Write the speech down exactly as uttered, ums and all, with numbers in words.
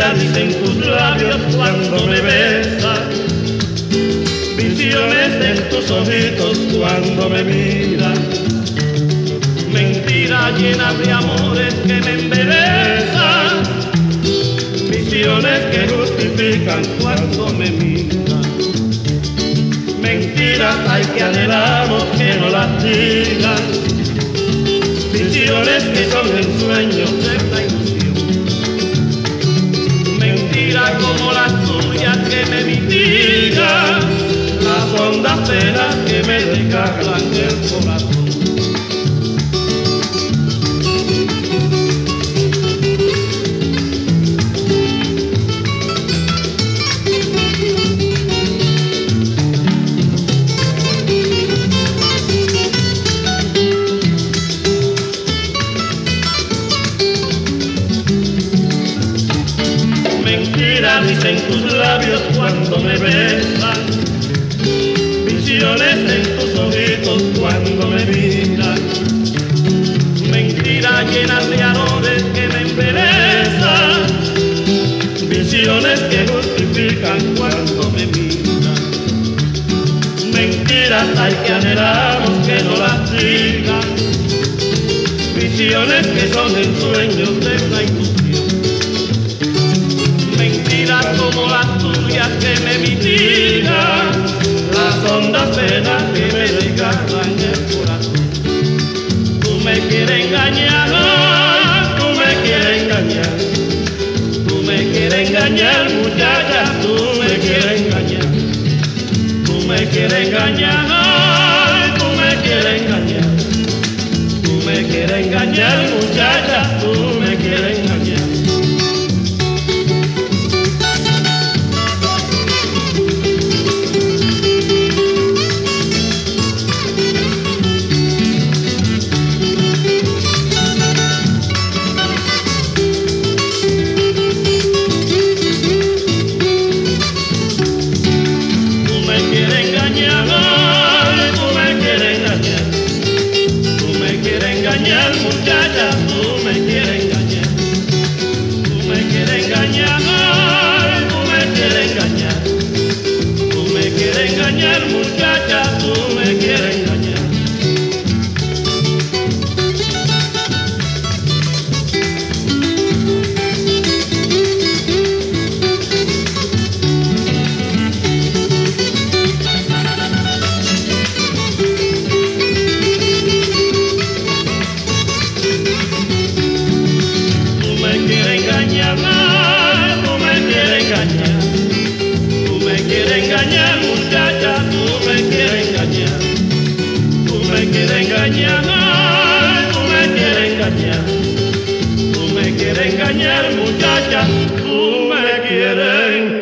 Mentiras dicen tus labios cuando me besas, visiones en tus ojitos cuando me miras, mentiras llenas de amores que me embelezan, visiones que justifican cuando me miras, mentiras hay que anhelamos que no las digan, visiones que son ensueños de la ilusión, mentiras como las tuyas que me mitigan las hondas penas que me desgarran el corazón. Mentiras dicen tus labios cuando me besan, visiones en tus ojitos cuando me miran, mentiras llenas de amores que me embelezan, visiones que justifican cuando me miran, mentiras hay que anhelamos que no las digan, visiones que son ensueños de la ilusión, mentiras como las tuyas que me mitigan las hondas penas que me desgarran el corazón. Tú me quieres engañar, tú me quieres engañar, tú me quieres engañar, muchacha, tú me quieres engañar, tú me quieres engañar, tú me quieres engañar, tú me quieres engañar, muchacha, tú me quieres engañar. Muchacha, tú me quieres engañar, tú me quieres engañar, tú me quieres engañar, tú me quieres engañar, muchacha, tú me quieres engañar. Tú me quieres engañar, muchacha, tú me quieres engañar, tú me quieres engañar, tú me quieres engañar, tú me quieres engañar, muchacha, tú me quieres engañar.